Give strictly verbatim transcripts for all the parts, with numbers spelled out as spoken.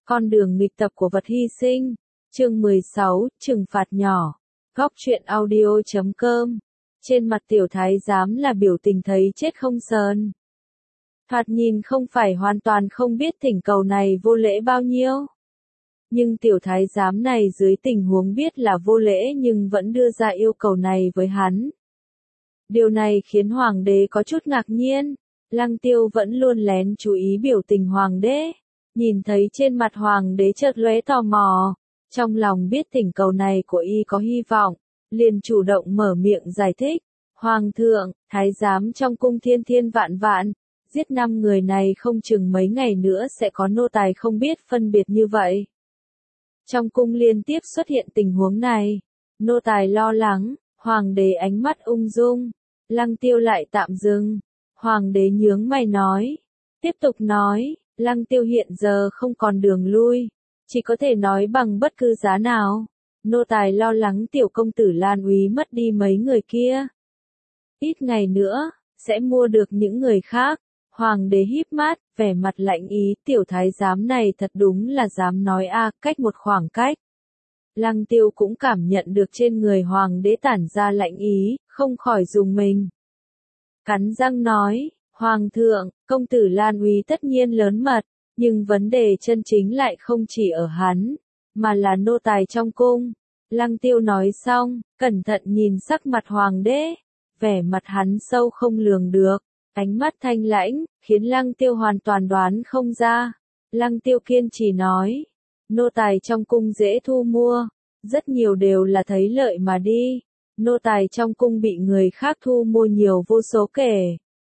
Con đường nghịch tập của vật hy sinh. Chương mười sáu, trừng phạt nhỏ. Góc truyện audio chấm com. Trên mặt tiểu thái giám là biểu tình thấy chết không sờn. Thoạt nhìn không phải hoàn toàn không biết thỉnh cầu này vô lễ bao nhiêu. Nhưng tiểu thái giám này dưới tình huống biết là vô lễ nhưng vẫn đưa ra yêu cầu này với hắn. Điều này khiến hoàng đế có chút ngạc nhiên. Lăng Tiêu vẫn luôn lén chú ý biểu tình hoàng đế. Nhìn thấy trên mặt hoàng đế chợt lóe tò mò. Trong lòng biết thỉnh cầu này của y có hy vọng. Liền chủ động mở miệng giải thích. Hoàng thượng, thái giám trong cung thiên thiên vạn vạn. Giết năm người này không chừng mấy ngày nữa sẽ có nô tài không biết phân biệt như vậy. Trong cung liên tiếp xuất hiện tình huống này. Nô tài lo lắng, hoàng đế ánh mắt ung dung. Lăng Tiêu lại tạm dừng. Hoàng đế nhướng mày nói. Tiếp tục nói, Lăng Tiêu hiện giờ không còn đường lui. Chỉ có thể nói bằng bất cứ giá nào. Nô tài lo lắng tiểu công tử Lan Úy mất đi mấy người kia. Ít ngày nữa, sẽ mua được những người khác. Hoàng đế híp mắt, vẻ mặt lạnh ý, tiểu thái giám này thật đúng là dám nói a, cách một khoảng cách. Lăng Tiêu cũng cảm nhận được trên người hoàng đế tản ra lạnh ý, không khỏi dùng mình. Cắn răng nói, hoàng thượng, công tử Lan Úy tất nhiên lớn mật, nhưng vấn đề chân chính lại không chỉ ở hắn, mà là nô tài trong cung. Lăng Tiêu nói xong, cẩn thận nhìn sắc mặt hoàng đế, vẻ mặt hắn sâu không lường được. Ánh mắt thanh lãnh, khiến Lăng Tiêu hoàn toàn đoán không ra. Lăng Tiêu kiên trì nói, nô tài trong cung dễ thu mua, rất nhiều đều là thấy lợi mà đi. Nô tài trong cung bị người khác thu mua nhiều vô số kể.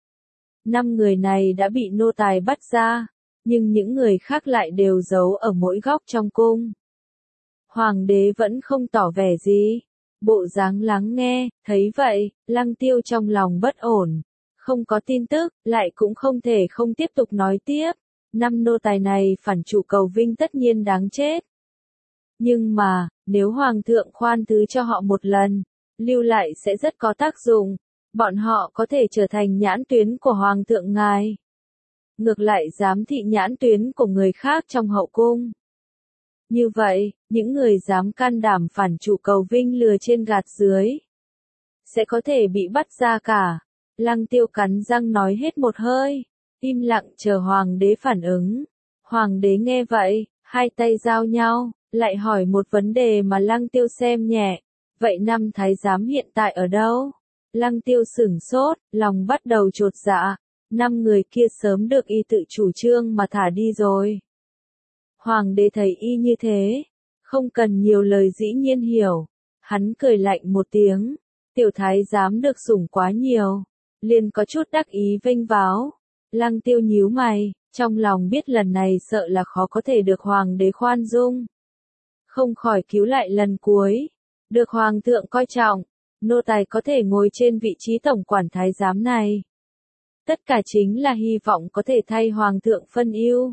Năm người này đã bị nô tài bắt ra, nhưng những người khác lại đều giấu ở mỗi góc trong cung. Hoàng đế vẫn không tỏ vẻ gì, bộ dáng lắng nghe, thấy vậy, Lăng Tiêu trong lòng bất ổn. Không có tin tức, lại cũng không thể không tiếp tục nói tiếp. Năm nô tài này phản chủ cầu vinh tất nhiên đáng chết. Nhưng mà, nếu hoàng thượng khoan thứ cho họ một lần, lưu lại sẽ rất có tác dụng. Bọn họ có thể trở thành nhãn tuyến của hoàng thượng ngài. Ngược lại giám thị nhãn tuyến của người khác trong hậu cung. Như vậy, những người dám can đảm phản chủ cầu vinh lừa trên gạt dưới, sẽ có thể bị bắt ra cả. Lăng Tiêu cắn răng nói hết một hơi, im lặng chờ hoàng đế phản ứng. Hoàng đế nghe vậy, hai tay giao nhau, lại hỏi một vấn đề mà Lăng Tiêu xem nhẹ. Vậy năm thái giám hiện tại ở đâu? Lăng Tiêu sửng sốt, lòng bắt đầu chột dạ. Năm người kia sớm được y tự chủ trương mà thả đi rồi. Hoàng đế thấy y như thế, không cần nhiều lời dĩ nhiên hiểu. Hắn cười lạnh một tiếng, tiểu thái giám được sủng quá nhiều. Liền có chút đắc ý vênh váo. Lăng Tiêu nhíu mày, trong lòng biết lần này sợ là khó có thể được hoàng đế khoan dung. Không khỏi cứu lại lần cuối. Được hoàng thượng coi trọng, nô tài có thể ngồi trên vị trí tổng quản thái giám này. Tất cả chính là hy vọng có thể thay hoàng thượng phân ưu.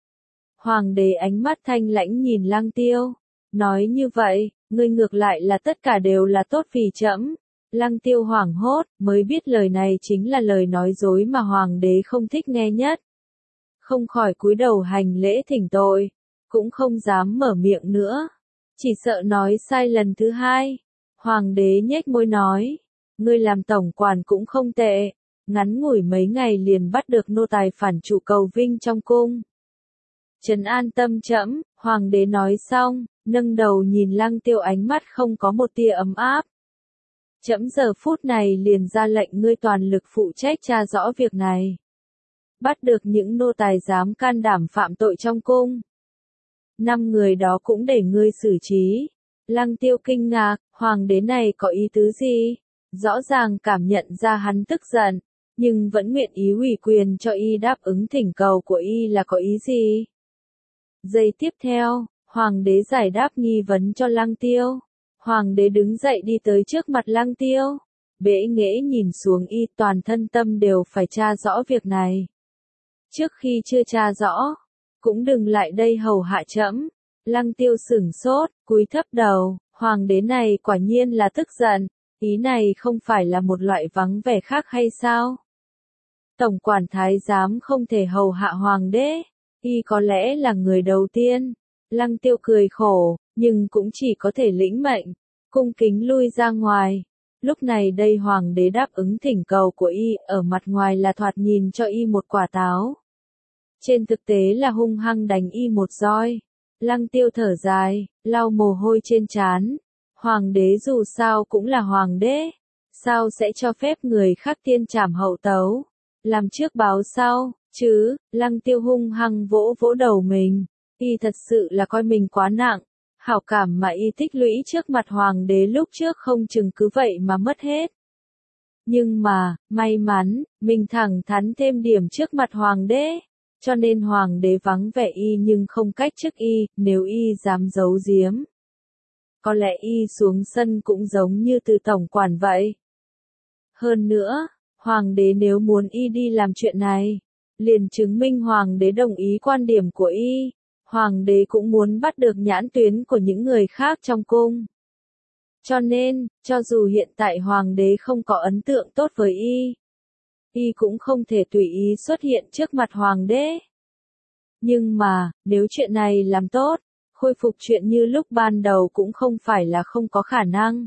Hoàng đế ánh mắt thanh lãnh nhìn Lăng Tiêu, nói như vậy, ngươi ngược lại là tất cả đều là tốt vì trẫm. Lăng Tiêu hoảng hốt, mới biết lời này chính là lời nói dối mà hoàng đế không thích nghe nhất. Không khỏi cúi đầu hành lễ thỉnh tội, cũng không dám mở miệng nữa. Chỉ sợ nói sai lần thứ hai. Hoàng đế nhếch môi nói, ngươi làm tổng quản cũng không tệ, ngắn ngủi mấy ngày liền bắt được nô tài phản chủ cầu vinh trong cung. Trấn an tâm trẫm, hoàng đế nói xong, nâng đầu nhìn Lăng Tiêu ánh mắt không có một tia ấm áp. Trẫm giờ phút này liền ra lệnh ngươi toàn lực phụ trách tra rõ việc này. Bắt được những nô tài dám can đảm phạm tội trong cung. Năm người đó cũng để ngươi xử trí. Lăng Tiêu kinh ngạc, hoàng đế này có ý tứ gì? Rõ ràng cảm nhận ra hắn tức giận, nhưng vẫn nguyện ý ủy quyền cho y đáp ứng thỉnh cầu của y là có ý gì? Giây tiếp theo, hoàng đế giải đáp nghi vấn cho Lăng Tiêu. Hoàng đế đứng dậy đi tới trước mặt Lăng Tiêu, bẽ nghễ nhìn xuống y, toàn thân tâm đều phải tra rõ việc này. Trước khi chưa tra rõ, cũng đừng lại đây hầu hạ trẫm. Lăng Tiêu sửng sốt, cúi thấp đầu, hoàng đế này quả nhiên là tức giận, ý này không phải là một loại vắng vẻ khác hay sao? Tổng quản thái giám không thể hầu hạ hoàng đế, Y có lẽ là người đầu tiên. Lăng Tiêu cười khổ, nhưng cũng chỉ có thể lĩnh mệnh, cung kính lui ra ngoài. Lúc này đây hoàng đế đáp ứng thỉnh cầu của Y, ở mặt ngoài là thoạt nhìn cho Y một quả táo. Trên thực tế là hung hăng đánh Y một roi. Lăng Tiêu thở dài, lau mồ hôi trên trán. Hoàng đế dù sao cũng là hoàng đế, sao sẽ cho phép người khác tiên trảm hậu tấu, làm trước báo sau, chứ? Lăng Tiêu hung hăng vỗ vỗ đầu mình. Y thật sự là coi mình quá nặng, hảo cảm mà Y tích lũy trước mặt hoàng đế lúc trước không chừng cứ vậy mà mất hết. Nhưng mà, may mắn, mình thẳng thắn thêm điểm trước mặt hoàng đế, cho nên hoàng đế vắng vẻ Y nhưng không cách chức Y, nếu Y dám giấu giếm. Có lẽ Y xuống sân cũng giống như từ tổng quản vậy. Hơn nữa, hoàng đế nếu muốn Y đi làm chuyện này, liền chứng minh hoàng đế đồng ý quan điểm của Y. Hoàng đế cũng muốn bắt được nhãn tuyến của những người khác trong cung. Cho nên, cho dù hiện tại hoàng đế không có ấn tượng tốt với Y, Y cũng không thể tùy ý xuất hiện trước mặt hoàng đế. Nhưng mà, nếu chuyện này làm tốt, khôi phục chuyện như lúc ban đầu cũng không phải là không có khả năng.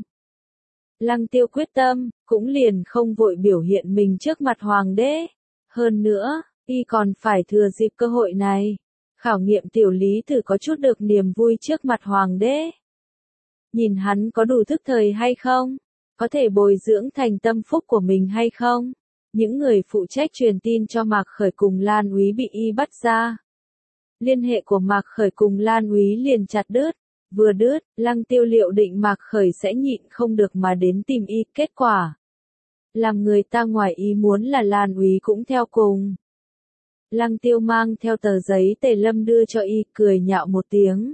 Lăng Tiêu quyết tâm, cũng liền không vội biểu hiện mình trước mặt hoàng đế. Hơn nữa, Y còn phải thừa dịp cơ hội này, khảo nghiệm tiểu lý thử có chút được niềm vui trước mặt hoàng đế. Nhìn hắn có đủ thức thời hay không? Có thể bồi dưỡng thành tâm phúc của mình hay không? Những người phụ trách truyền tin cho Mạc Khởi cùng Lan Úy bị Y bắt ra. Liên hệ của Mạc Khởi cùng Lan Úy liền chặt đứt. Vừa đứt, Lăng Tiêu liệu định Mạc Khởi sẽ nhịn không được mà đến tìm Y. Kết quả, làm người ta ngoài ý muốn là Lan Úy cũng theo cùng. Lăng Tiêu mang theo tờ giấy Tề Lâm đưa cho Y, cười nhạo một tiếng.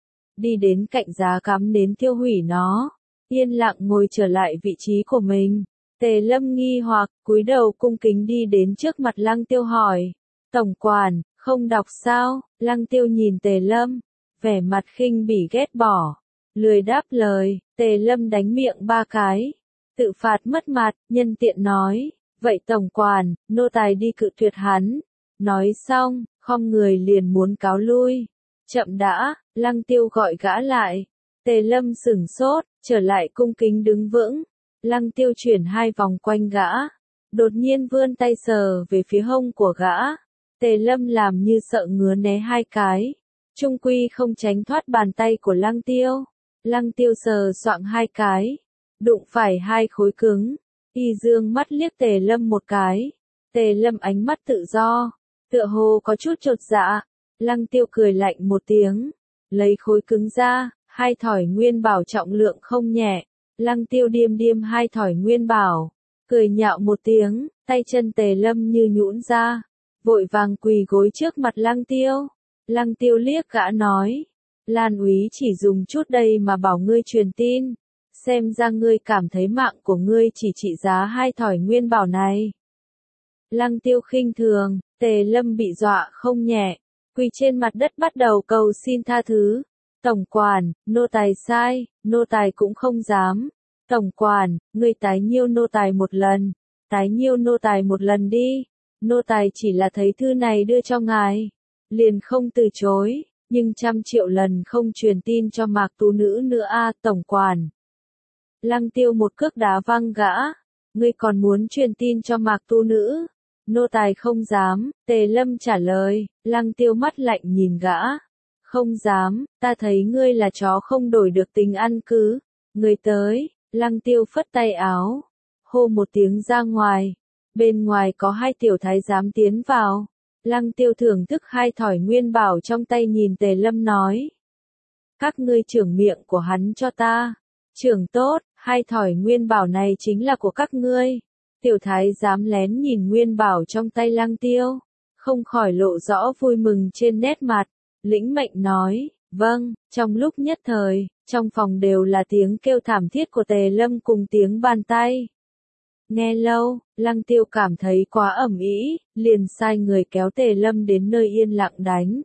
Đi đến cạnh giá cắm nến tiêu hủy nó, yên lặng ngồi trở lại vị trí của mình. Tề Lâm nghi hoặc, cúi đầu cung kính đi đến trước mặt Lăng Tiêu hỏi. Tổng quản, không đọc sao? Lăng Tiêu nhìn Tề Lâm, vẻ mặt khinh bỉ ghét bỏ, lười đáp lời. Tề Lâm đánh miệng ba cái, tự phạt mất mặt, nhân tiện nói. Vậy tổng quản, nô tài đi cự tuyệt hắn. Nói xong, khom người liền muốn cáo lui. Chậm đã, Lăng Tiêu gọi gã lại. Tề Lâm sửng sốt, trở lại cung kính đứng vững. Lăng Tiêu chuyển hai vòng quanh gã, đột nhiên vươn tay sờ về phía hông của gã. Tề Lâm làm như sợ ngứa né hai cái, chung quy không tránh thoát bàn tay của Lăng Tiêu. Lăng Tiêu sờ soạng hai cái, đụng phải hai khối cứng. Y dương mắt liếc Tề Lâm một cái. Tề Lâm ánh mắt tự do, tựa hồ có chút chột dạ. Lăng Tiêu cười lạnh một tiếng, lấy khối cứng ra, hai thỏi nguyên bảo trọng lượng không nhẹ. Lăng Tiêu điềm điềm hai thỏi nguyên bảo, cười nhạo một tiếng, tay chân Tề Lâm như nhũn ra, vội vàng quỳ gối trước mặt Lăng Tiêu. Lăng Tiêu liếc gã nói, Lan Úy chỉ dùng chút đây mà bảo ngươi truyền tin, xem ra ngươi cảm thấy mạng của ngươi chỉ trị giá hai thỏi nguyên bảo này. Lăng Tiêu khinh thường, Tề Lâm bị dọa không nhẹ, quỳ trên mặt đất bắt đầu cầu xin tha thứ. Tổng quản, nô tài sai, nô tài cũng không dám. Tổng quản, ngươi tái nhiêu nô tài một lần, tái nhiêu nô tài một lần đi. Nô tài chỉ là thấy thư này đưa cho ngài, liền không từ chối, nhưng trăm triệu lần không truyền tin cho Mạc Tú Nữ nữa a, tổng quản. Lăng Tiêu một cước đá văng gã, ngươi còn muốn truyền tin cho Mạc Tú Nữ? Nô tài không dám. Tề Lâm trả lời. Lăng Tiêu mắt lạnh nhìn gã. Không dám, ta thấy ngươi là chó không đổi được tình ăn cứ. Ngươi tới. Lăng Tiêu phất tay áo, hô một tiếng ra ngoài. Bên ngoài có hai tiểu thái giám tiến vào. Lăng Tiêu thưởng thức hai thỏi nguyên bảo trong tay nhìn Tề Lâm nói. Các ngươi trưởng miệng của hắn cho ta. Trưởng tốt, hai thỏi nguyên bảo này chính là của các ngươi. Tiểu thái giám lén nhìn nguyên bảo trong tay Lăng Tiêu, không khỏi lộ rõ vui mừng trên nét mặt. Lĩnh mệnh nói, vâng. Trong lúc nhất thời, trong phòng đều là tiếng kêu thảm thiết của Tề Lâm cùng tiếng bàn tay. Nghe lâu, Lăng Tiêu cảm thấy quá ầm ĩ, liền sai người kéo Tề Lâm đến nơi yên lặng đánh.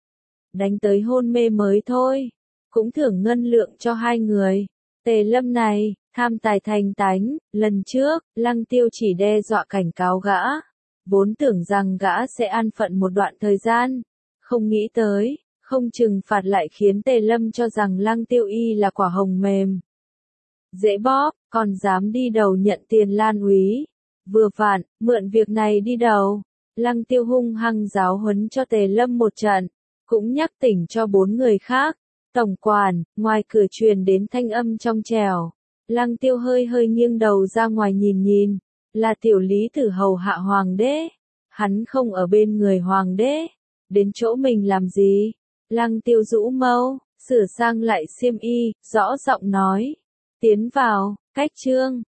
Đánh tới hôn mê mới thôi, cũng thưởng ngân lượng cho hai người. Tề Lâm này, tham tài thành tánh, lần trước, Lăng Tiêu chỉ đe dọa cảnh cáo gã, vốn tưởng rằng gã sẽ an phận một đoạn thời gian, Không nghĩ tới, không trừng phạt lại khiến Tề Lâm cho rằng Lăng Tiêu Y là quả hồng mềm. Dễ bóp, còn dám đi đầu nhận tiền Lan úy. Vừa vặn, mượn việc này đi đầu. Lăng Tiêu hung hăng giáo huấn cho Tề Lâm một trận, cũng nhắc tỉnh cho bốn người khác. Tổng quản, ngoài cửa truyền đến thanh âm trong trẻo. Lăng Tiêu hơi hơi nghiêng đầu ra ngoài nhìn nhìn, là tiểu lý tử hầu hạ hoàng đế. Hắn không ở bên người hoàng đế, đến chỗ mình làm gì? Lăng Tiêu rũ mâu, sửa sang lại xiêm y, rõ giọng nói. Tiến vào, cách trương.